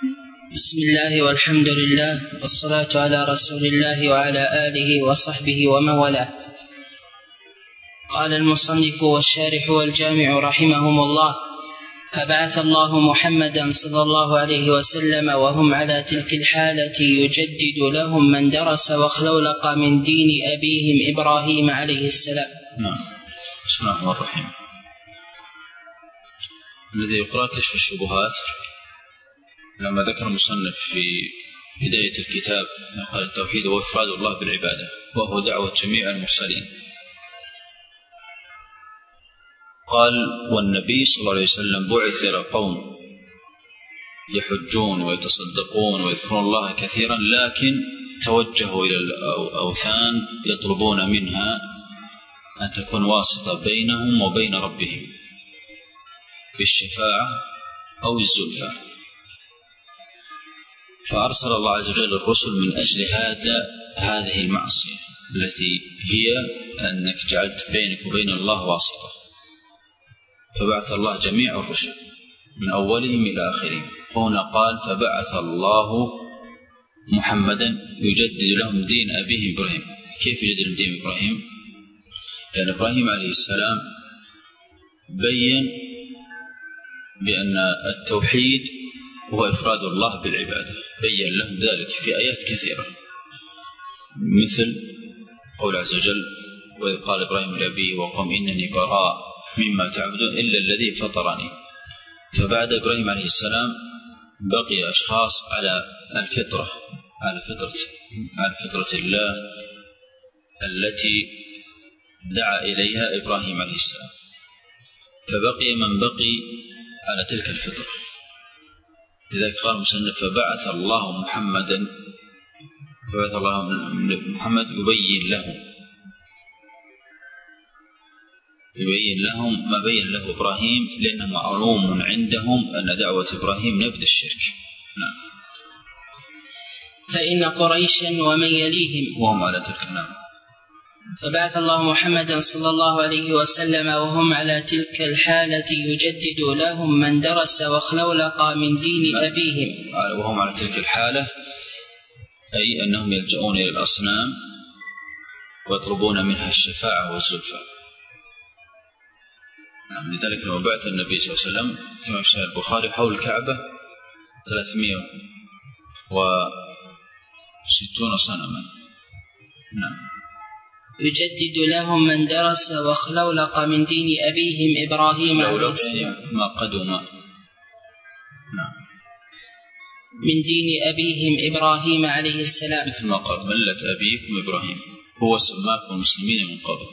بسم الله والحمد لله والصلاة على رسول الله وعلى آله وصحبه ومن والاه. قال المصنف والشارح والجامع رحمهم الله: فبعث الله محمدا صلى الله عليه وسلم وهم على تلك الحالة يجدد لهم من درس واخلولق من دين أبيهم إبراهيم عليه السلام. نعم. بسم الله الرحمن الرحيم. الذي يقرأ كشف الشبهات لما ذكر المصنف في بداية الكتاب قال التوحيد هو إفراد الله بالعبادة وهو دعوة جميع المرسلين. قال: والنبي صلى الله عليه وسلم بعث إلى قوم يحجون ويتصدقون ويذكرون الله كثيرا، لكن توجهوا إلى الأوثان يطلبون منها أن تكون واسطة بينهم وبين ربهم بالشفاعة أو الزلفى. فأرسل الله عز وجل الرسل من أجل هذه المعصية التي هي أنك جعلت بينك وبين الله واسطة. فبعث الله جميع الرسل من أولهم إلى آخرهم. هنا قال: فبعث الله محمدا يجدد لهم دين أبيهم إبراهيم. كيف يجدد لهم دين إبراهيم؟ لأن إبراهيم عليه السلام بين بأن التوحيد هو إفراد الله بالعبادة، بين لهم ذلك في آيات كثيرة، مثل قول عز وجل: وإذ قال إبراهيم لأبيه وقوم إنني براء مما تعبدون إلا الذي فطرني. فبعد إبراهيم عليه السلام بقي أشخاص على فطرة الله التي دعا إليها إبراهيم عليه السلام، فبقي من بقي على تلك الفطرة. لذلك قال المصنف: فبعث الله محمد يبين لهم ما بين له إبراهيم، لأنه معلوم عندهم أن دعوة إبراهيم نبذ الشرك. نعم. فإن قريشا ومن يليهم وهم على تلك. نعم. فبعث الله محمدا صلى الله عليه وسلم وهم على تلك الحالة يجدد لهم من درس واخلولق من دين أبيهم. وهم على تلك الحالة أي أنهم يلجؤون إلى الأصنام ويطلبون منها الشفاعة والزلفى. لذلك لما بعث النبي صلى الله عليه وسلم كما في البخاري حول الكعبة 360 صنما. نعم. يجدد لهم من درس واخلولق من دين أبيهم إبراهيم عليه السلام. ما قدم. نعم. من دين أبيهم إبراهيم عليه السلام، مثل ما قال: ملة أبيكم إبراهيم هو سماكم مسلمين من قبل.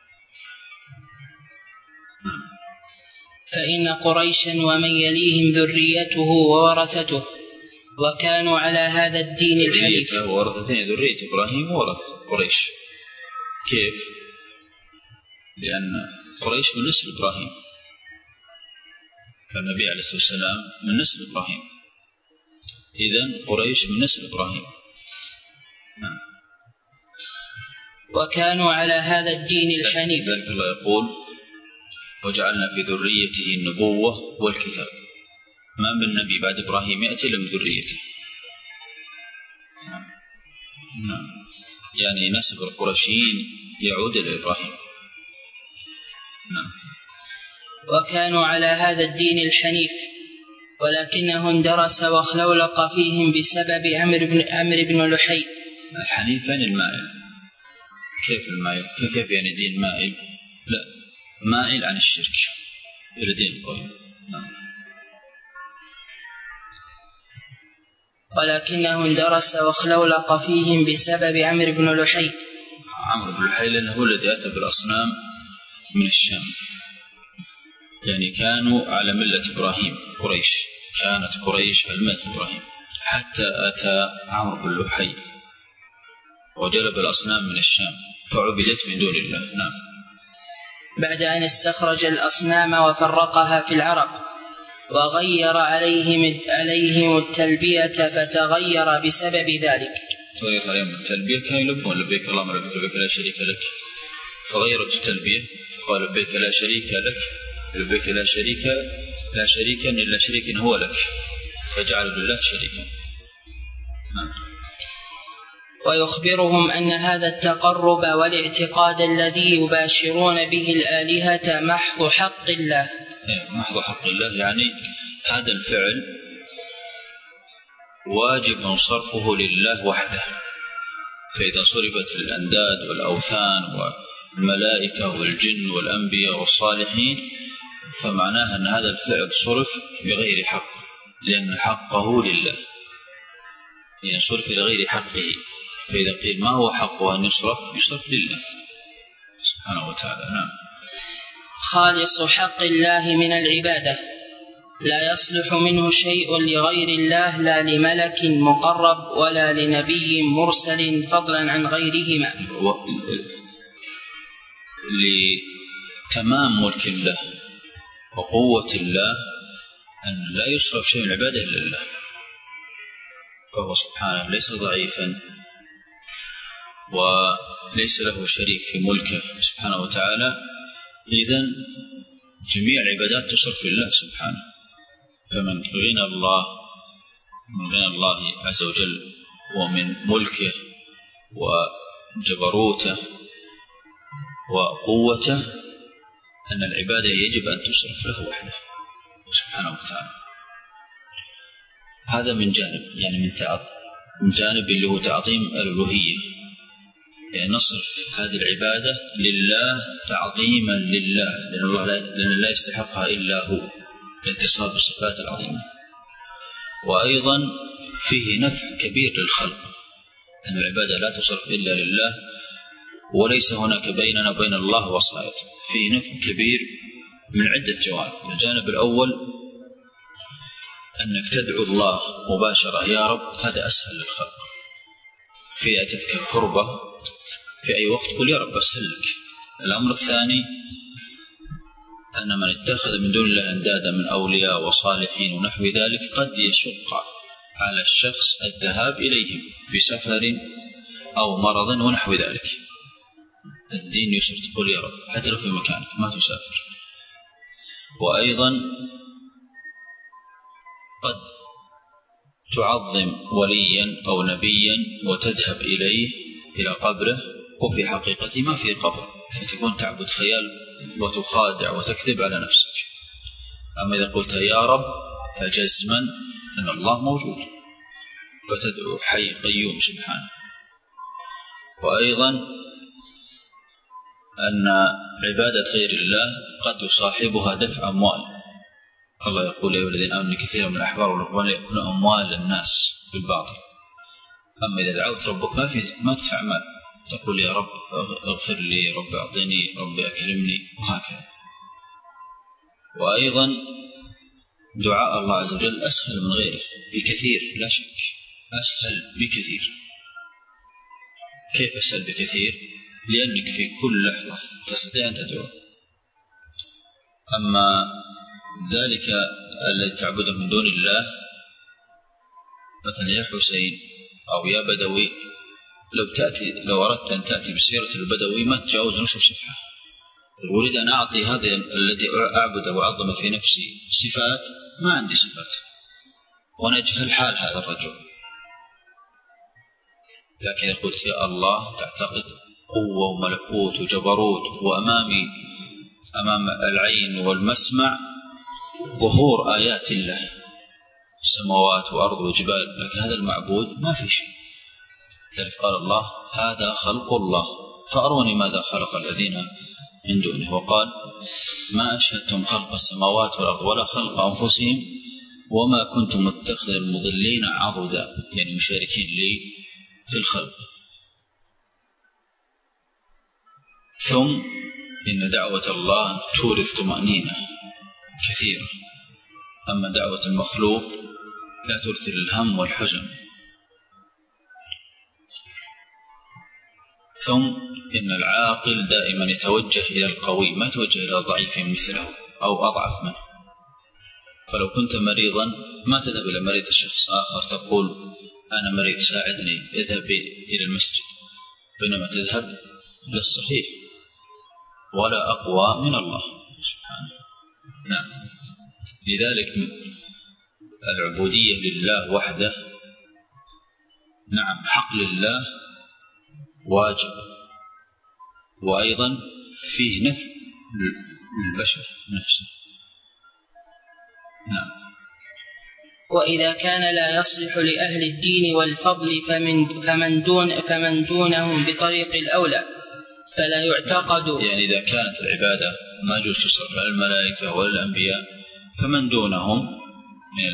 نعم. فإن قريشا ومن يليهم ذريته وورثته وكانوا على هذا الدين الحنيف. ورثتين: ذرية إبراهيم وورثة قريش. كيف؟ لأن قريش من نسل إبراهيم، فالنبي عليه الصلاة والسلام من نسل إبراهيم، إذن قريش من نسل إبراهيم. نعم. وكانوا على هذا الدين الحنيف. ذلك الله يقول: وجعلنا في ذريته النبوة والكتاب. ما من نبي بعد إبراهيم يأتي إلا من ذريته. نعم. يعني نسب القرشيين يعود إلى إبراهيم. نعم. وكانوا على هذا الدين الحنيف، ولكنه اندرس واخلولق فيهم بسبب عمرو بن لحي. الحنيف يعني المائل. كيف المائل؟ كيف يعني دين مائل؟ لا، مائل عن الشرك إلى دين القويم. نعم. ولكنه اندرس واخلولق فيهم بسبب عمرو بن لحي. عمرو بن لحي لأنه هو الذي أتى بالأصنام من الشام، يعني كانوا على ملة إبراهيم. كانت قريش على ملة إبراهيم حتى أتى عمرو بن لحي وجلب الأصنام من الشام فعبدت من دون الله. نعم. بعد أن استخرج الأصنام وفرقها في العرب وغير عليهم التلبية فتغير بسبب ذلك. تغير عليهم التلبية، كانوا يلبون لبيك اللهم لبيك لا شريك لك، فغيرت التلبية قال لبيك لا شريك لك، لبيك لا شريك إلا شريك هو لك، فجعلوا لله شريكا. ويخبرهم أن هذا التقرب والاعتقاد الذي يباشرون به الآلهة محض حق الله. محض حق الله، يعني هذا الفعل واجب صرفه لله وحده، فإذا صرفت الأنداد والأوثان والملائكة والجن والأنبياء والصالحين فمعناها أن هذا الفعل صرف بغير حق، لأن حقه لله، يعني صرف لغير حقه. فإذا قيل ما هو حقه أن يصرف لله سبحانه وتعالى. نعم. خالص حق الله من العبادة، لا يصلح منه شيء لغير الله، لا لملك مقرب ولا لنبي مرسل فضلا عن غيرهما. لتمام ملك الله وقوة الله أن لا يصرف شيء من العبادة إلا لله، فهو سبحانه ليس ضعيفا وليس له شريك في ملكه سبحانه وتعالى، إذن جميع العبادات تصرف لله سبحانه. فمن غنى الله عز وجل ومن ملكه وجبروته وقوته أن العبادة يجب أن تصرف له وحده سبحانه وتعالى. هذا من جانب، يعني من جانب اللي هو تعظيم الألوهية، يعني نصرف هذه العبادة لله تعظيما لله، لأن لا يستحقها إلا هو، الاتصال بالصفات العظيمة. وأيضا فيه نفع كبير للخلق، أن العبادة لا تصرف إلا لله وليس هناك بيننا وبين الله وسائط، فيه نفع كبير من عدة جوانب. الجانب الأول أنك تدعو الله مباشرة يا رب، هذا أسهل للخلق. في أتتك كربة في أي وقت قل يا رب أسهل لك. الأمر الثاني أن من اتخذ من دون الله أندادا من أولياء وصالحين ونحو ذلك قد يشق على الشخص الذهاب إليهم بسفر أو مرض ونحو ذلك. الدين يسر، تقول يا رب حتى لو في مكانك ما تسافر. وأيضا قد تعظم وليا أو نبيا وتذهب إلى قبره وفي حقيقته ما في قبر، فتكون تعبد خيال وتخادع وتكذب على نفسك. أما إذا قلت يا رب فجزما أن الله موجود، فتدعو حي قيوم سبحانه. وأيضا أن عبادة غير الله قد يصاحبها دفع أموال. الله يقول يا أيها الذين آمنوا كثيرا من الأحبار والرهبان يأكلون أموال الناس بالباطل. أما إذا دعوت ربك ما تدفع مال، تقول يا رب اغفر لي، رب أعطني، رب أكرمني، وهكذا. وأيضا دعاء الله عز وجل أسهل من غيره بكثير، لا شك أسهل بكثير. كيف أسهل بكثير؟ لأنك في كل لحظة تستطيع أن تدعو. أما ذلك الذي تعبده من دون الله، مثلا يا حسين أو يا بدوي، لو أردت أن تأتي بسيرة البدوي ما تجاوز نصف صفحة. أريد أن أعطي هذا الذي أعبده وأعظم في نفسي صفات، ما عندي صفات ونجهل حال هذا الرجل. لكن قلت يا الله تعتقد قوة وملكوت وجبروت، وأمام العين والمسمع ظهور آيات الله، سماوات وأرض وجبال، لكن هذا المعبود ما في شيء. ذلك قال الله هذا خلق الله فأروني ماذا خلق الذين من دونه. وقال ما أشهدتم خلق السماوات والأرض ولا خلق أنفسهم وما كنتم متخذ المضلين عضدا، يعني مشاركين لي في الخلق. ثم إن دعوة الله تورث طمأنينة كثيرة، أما دعوة المخلوق لا تورث الهم والحزن. ثم إن العاقل دائما يتوجه إلى القوي، ما يتوجه إلى ضعيف مثله أو أضعف منه. فلو كنت مريضا ما تذهب إلى مريض الشخص آخر تقول أنا مريض ساعدني اذهب إلى المسجد، بينما تذهب للصحيح ولا أقوى من الله سبحانه. نعم. لذلك العبودية لله وحده نعم حق لله واجب، وأيضا فيه نفي للبشر نفسه. نعم. وإذا كان لا يصلح لأهل الدين والفضل فمن دونهم بطريق الأولى فلا يعتقد. يعني إذا كانت العبادة ما يجوز تصرف على الملائكة ولا الأنبياء فمن دونهم من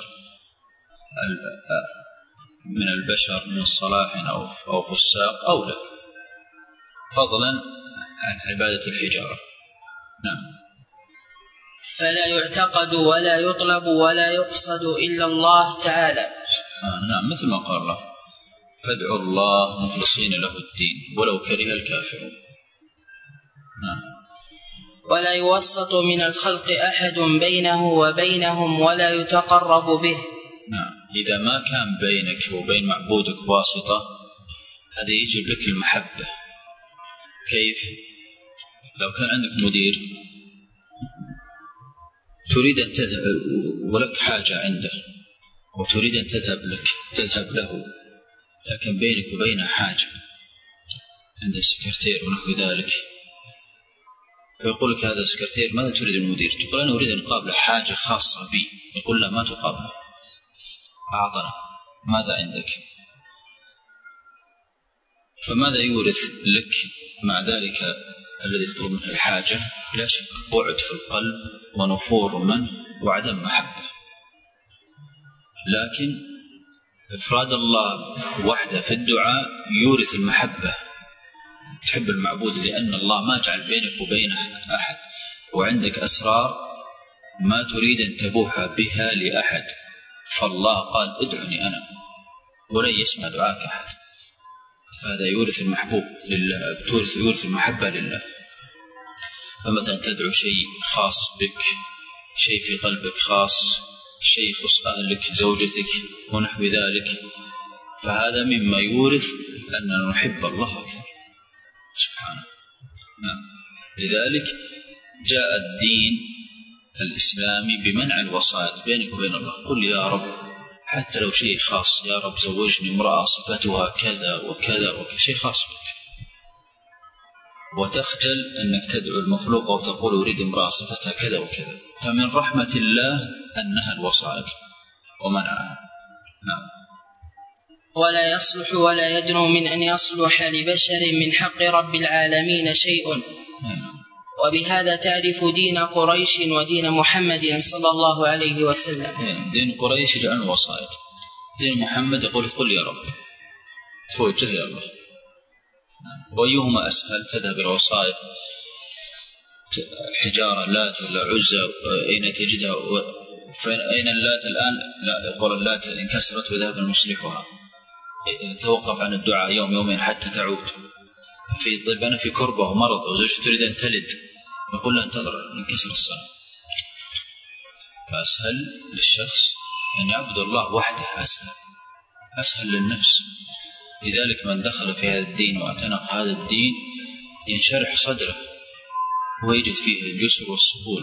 البشر من صلاح أو فساق أولى، فضلا عن عبادة الحجارة. نعم. فلا يعتقد ولا يطلب ولا يقصد إلا الله تعالى. نعم، مثل ما قال الله: فادعوا الله مخلصين له الدين ولو كره الكافرون. نعم. ولا يوسط من الخلق أحد بينه وبينهم ولا يتقرب به. نعم. إذا ما كان بينك وبين معبودك واسطة هذا يجب لك المحبة. كيف؟ لو كان عندك مدير تريد أن تذهب ولك حاجة عنده وتريد أن تذهب له، لكن بينك وبينه حاجة عند السكرتير ونحو ذلك، فيقول لك هذا السكرتير: ماذا تريد المدير؟ تقول: أنا أريد أن أقابل حاجة خاصة بي. يقول: لا، ما تقابل، أعطنا، ماذا عندك؟ فماذا يورث لك مع ذلك الذي تطلب منه الحاجة؟ لا شك بعد في القلب ونفور منه وعدم محبة. لكن إفراد الله وحده في الدعاء يورث المحبة، تحب المعبود لأن الله ما جعل بينك وبينه أحد، وعندك أسرار ما تريد أن تبوح بها لأحد، فالله قال: ادعني أنا ولن يسمع دعاك أحد. هذا يورث المحبوب لله، يورث المحبة لله. فمثلا تدعو شيء خاص بك، شيء في قلبك خاص، شيء يخص أهلك زوجتك ونحو ذلك، فهذا مما يورث أننا نحب الله أكثر سبحانه. نعم. لذلك جاء الدين الإسلامي بمنع الوسائط بينك وبين الله. قل يا رب، حتى لو شيء خاص: يا رب زوجني امرأة صفتها كذا وكذا وكذا، شيء خاص بك، وتخجل أنك تدعو المخلوق وتقول: أريد امرأة صفتها كذا وكذا. فمن رحمة الله أنها الوسائط ومنعها. نعم. ولا يصلح ولا يدنو من أن يصلح لبشر من حق رب العالمين شيء. وبهذا تعرف دين قريش ودين محمد صلى الله عليه وسلم. دين قريش يجعل وسائط، دين محمد يقول: قل يا رب، توجه إلى الله. وأيهما أسهل؟ تذهب إلى وسائط حجارة لات ولا عزة، أين تجدها؟ أين اللات الآن؟ لا، يقول اللات انكسرت وذهب المصلحها، توقف عن الدعاء يوم يومين حتى تعود. طيب أنا في كربة ومرض وزوجتي تريد أن تلد، يقول: لا، انتظر انكسر الصنم. فأسهل للشخص أن يعبد الله وحده، أسهل للنفس. لذلك من دخل في هذا الدين واعتنق هذا الدين ينشرح صدره ويجد فيه اليسر والسهولة.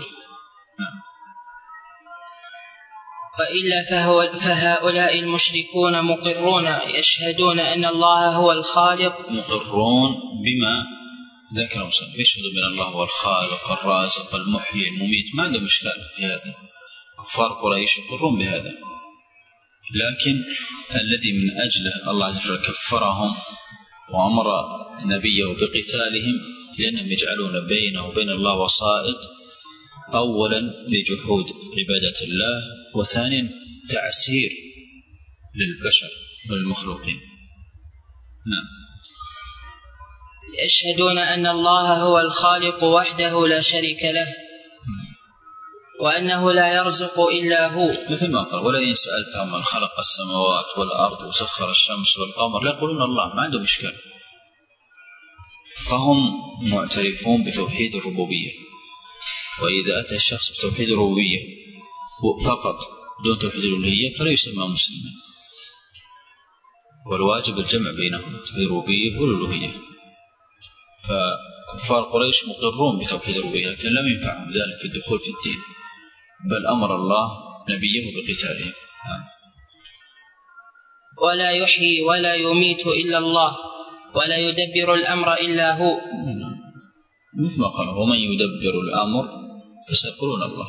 وإلا فهؤلاء المشركون مقرون يشهدون أن الله هو الخالق، مقرون بما ذكر المصنف، يشهدون بأن الله هو الخالق الرازق المحيي المميت، ما عندهم إشكال في هذا. كفار قريش يقرون بهذا، لكن الذي من أجله الله عز وجل كفرهم وأمر نبيه بقتالهم لأنهم يجعلون بينه وبين الله وسائط، أولا لجحود عبادة الله، وثانيا تعسير للبشر والمخلوقين. نعم. يشهدون أن الله هو الخالق وحده لا شريك له، وأنه لا يرزق إلا هو، مثل ما قال: ولئن سألتهم من خلق السماوات والأرض وسخر الشمس والقمر لا يقولون الله، ما عندهم إشكال. فهم معترفون بتوحيد الربوبية. وإذا أتى الشخص بتوحيد الربوبية فقط دون توحيد الألوهية فلا يسمى مسلما، والواجب الجمع بينهم، توحيد الربوبية والألوهية. فكفار قريش مقرون بتوحيد الربوبية، لكن لم ينفعهم ذلك في الدخول في الدين، بل أمر الله نبيه بقتالهم. ولا يحيي ولا يميت إلا الله ولا يدبر الأمر إلا هو. مثل ما قال ومن يدبر الأمر فسيقولون الله.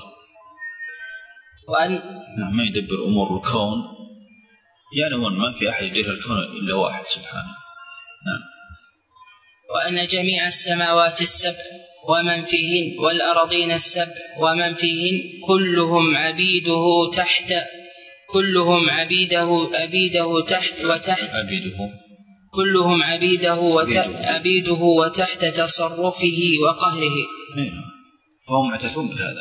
ما يدبر أمور الكون، يعلمون ما في أحد يدير الكون إلا واحد سبحانه. وأن جميع السماوات السبع ومن فيهن والأرضين السبع ومن فيهن كلهم عبيده تحت كلهم عبيده وتحت تصرفه وقهره. فهم معترفون بهذا،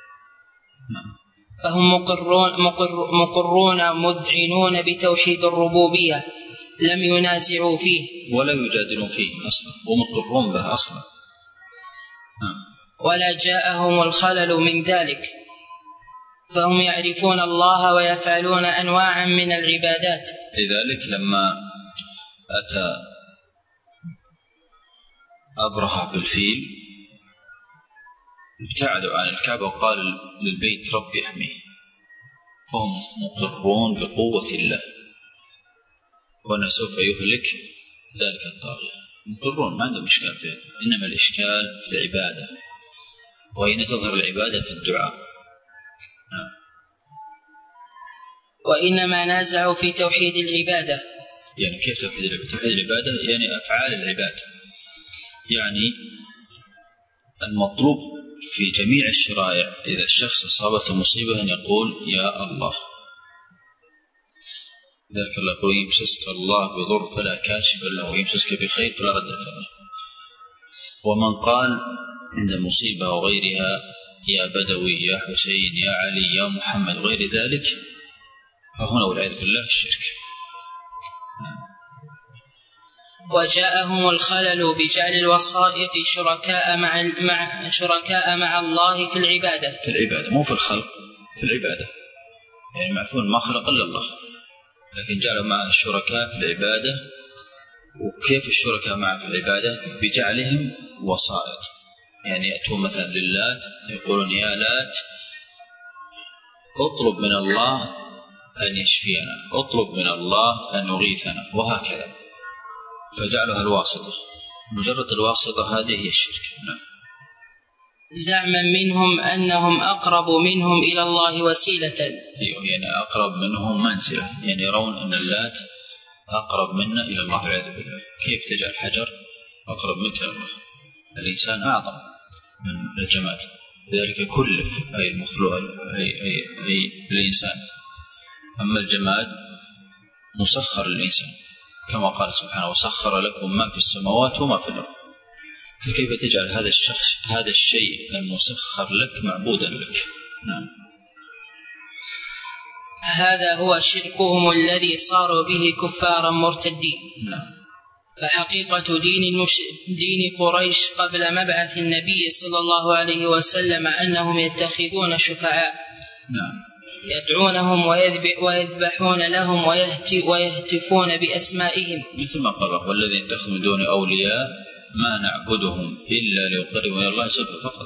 فهم مقرون مذعنون بتوحيد الربوبية، لم ينازعوا فيه ولا يجادلون فيه أصلا، ومقرون به أصلا. ولا جاءهم الخلل من ذلك، فهم يعرفون الله ويفعلون أنواعا من العبادات. لذلك لما أتى أبرهة بالفيل ابتعدوا عن الكعبة وقال للبيت رب يحميه، فهم مقرون بقوة الله وأنه سوف يهلك ذلك الطاغية، مقرون ما عندهم إشكال فيه. إنما الإشكال في العبادة، وأين تظهر العبادة؟ في الدعاء. وإنما نازعوا في توحيد العبادة. يعني كيف توحيد العبادة؟ توحيد العبادة يعني أفعال العباد، يعني المطلوب في جميع الشرائع إذا الشخص أصابته مصيبة أن يقول يا الله. ذلك الله يقول يمسسك الله بضر فلا كاشف له ويمسسك بخير فلا رد له. ومن قال عند المصيبة وغيرها يا بدوي يا حسين يا علي يا محمد وغير ذلك، فهنا والعياذ بالله الشرك. وجاءهم الخلل بجعل الوسائط شركاء مع الله في العبادة. في العبادة مو في الخلق، في العبادة. يعني معرفون ما خلق إلا الله، لكن جعلوا معه الشركاء في العبادة. وكيف الشركاء معه في العبادة؟ بجعلهم وسائط. يعني يأتون مثلا للات يقولون يا لات اطلب من الله أن يشفينا، اطلب من الله أن يغيثنا، وهكذا. فجعلها الواسطة، مجرد الواسطة هذه هي الشرك. زعما منهم أنهم أقرب منهم إلى الله وسيلة. يعني أقرب منهم منزلة، يعني يرون أن اللات أقرب منا إلى الله والعياذ بالله. كيف تجعل حجر أقرب منك إلى الله؟ الإنسان أعظم من الجماد، لذلك كلف أي المخلوق أي الإنسان. أما الجماد مسخر للإنسان، كما قال سبحانه وسخر لكم ما في السماوات وما في الأرض. فكيف تجعل هذا الشيء المسخر لك معبودا لك؟ نعم. هذا هو شركهم الذي صاروا به كفارا مرتدين. نعم. فحقيقة دين قريش قبل مبعث النبي صلى الله عليه وسلم أنهم يتخذون شفعاء. نعم. يدعونهم ويذبحون لهم ويهتفون بأسمائهم، مثل ما قال والذين اتخذوا من دون أولياء ما نعبدهم إلا ليقربوا إلى الله زلفى فقط.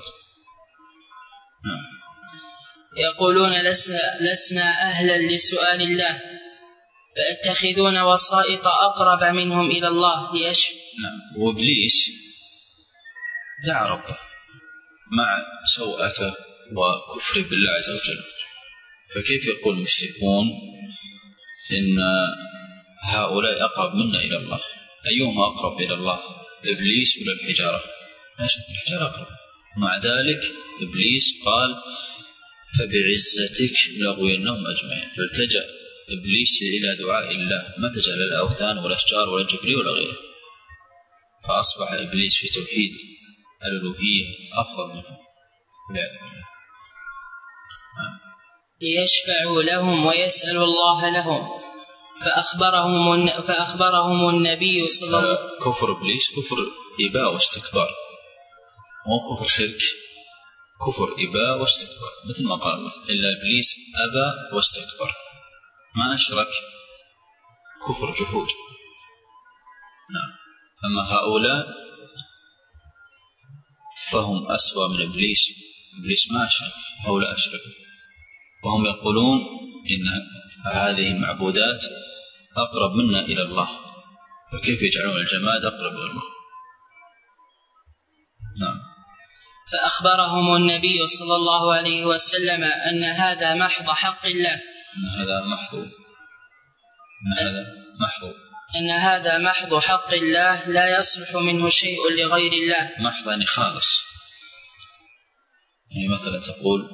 يقولون لسنا أهلا لسؤال الله، فيتخذون وسائط أقرب منهم إلى الله ليشفوا. نعم. وإبليس دعا ربه مع سوءته وكفر بالله عز وجل، فكيف يقول المشركون إن هؤلاء أقرب منا إلى الله؟ أيهما أقرب إلى الله، إبليس ولا الحجارة؟ الحجارة أقرب. مع ذلك إبليس قال فبعزتك لأغوينهم أجمعين، فالتجأ إبليس إلى دعاء الله، ما تجأ للأوثان ولا الأشجار ولا الجبريل ولا غيره، فأصبح إبليس في توحيد الألوهية أفضل منه. ليشفعوا لهم ويسألوا الله لهم، فأخبرهم النبي صلى الله عليه وسلم. كفر إبليس كفر إباء واستكبار، مو كفر شرك، كفر إباء واستكبار، مثل ما قال الله إلا إبليس أبى واستكبر، ما أشرك، كفر جحود. نعم. أما هؤلاء فهم أسوأ من إبليس. إبليس ما أشرك، هؤلاء أشركوا، وهم يقولون إن هذه المعبودات أقرب منا إلى الله، فكيف يجعلون الجماد أقرب إلى الله؟ نعم. فأخبرهم النبي صلى الله عليه وسلم أن هذا محض حق الله، أن هذا محض حق الله لا يصلح منه شيء لغير الله. محض يعني خالص، يعني مثلا تقول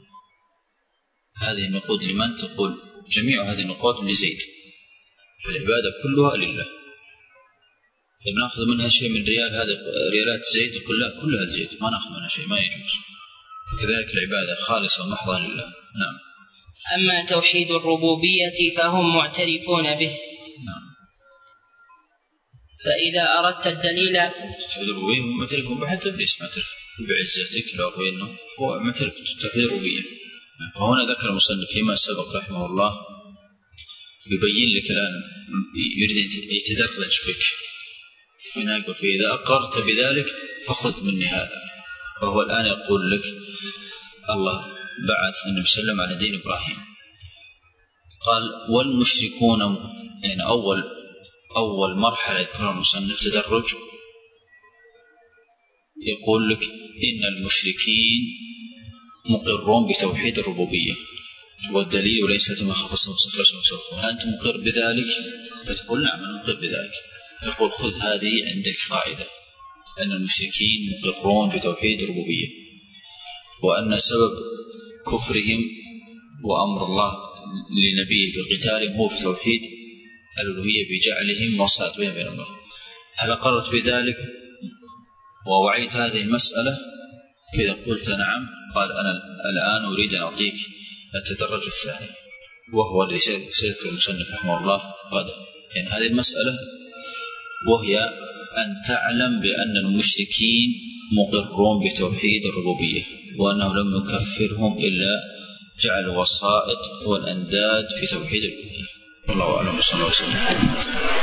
هذه النقود لمن؟ تقول جميع هذه النقود لزيد، فالعبادة كلها لله. طيب نأخذ منها شيء من ريال، هذا ريالات زيد، تقول لا كلها زيد، ما نأخذ منها شيء، ما يجوز. كذلك العبادة خالصة ومحضة لله. نعم. أما توحيد الربوبية فهم معترفون به. نعم. فإذا أردت الدليل توحيد الربوبية معترفون به، حتى إبليس معترف بعزتك لو أنه هو معترف توحيد الربوبية. فهنا ذكر المصنف فيما سبق رحمه الله يبين لك الآن، يريد أن يتدرج بك، يقول فإذا أقررت بذلك فخذ مني هذا. فهو الآن يقول لك الله بعث النبي صلى الله عليه وسلم على دين إبراهيم، قال والمشركون، يعني أول مرحلة يذكرها المصنف تدرج، يقول لك إن المشركين مقرون بتوحيد الربوبية، والدليل ليس ما خصصه وصفه، أنت مقر بذلك؟ فتقول نعم أنا مقر بذلك. يقول خذ هذه عندك قاعدة، أن المشركين مقرون بتوحيد الربوبية، وأن سبب كفرهم وأمر الله لنبيه بقتالهم هو في توحيد الألوهية بجعلهم وسائط بين الله. هل أقررت بذلك ووعيت هذه المسألة؟ فإذا قلت نعم، قال أنا الآن أريد أن أعطيك التدرج الثاني، وهو الذي سيذكر المصنف رحمه الله غدا. يعني هذه المسألة وهي أن تعلم بأن المشركين مقرون بتوحيد الربوبية، وأنه لم يكفرهم إلا جعل وسائط والأنداد في توحيد الربوبية. والله أعلم. صلى الله عليه وسلم.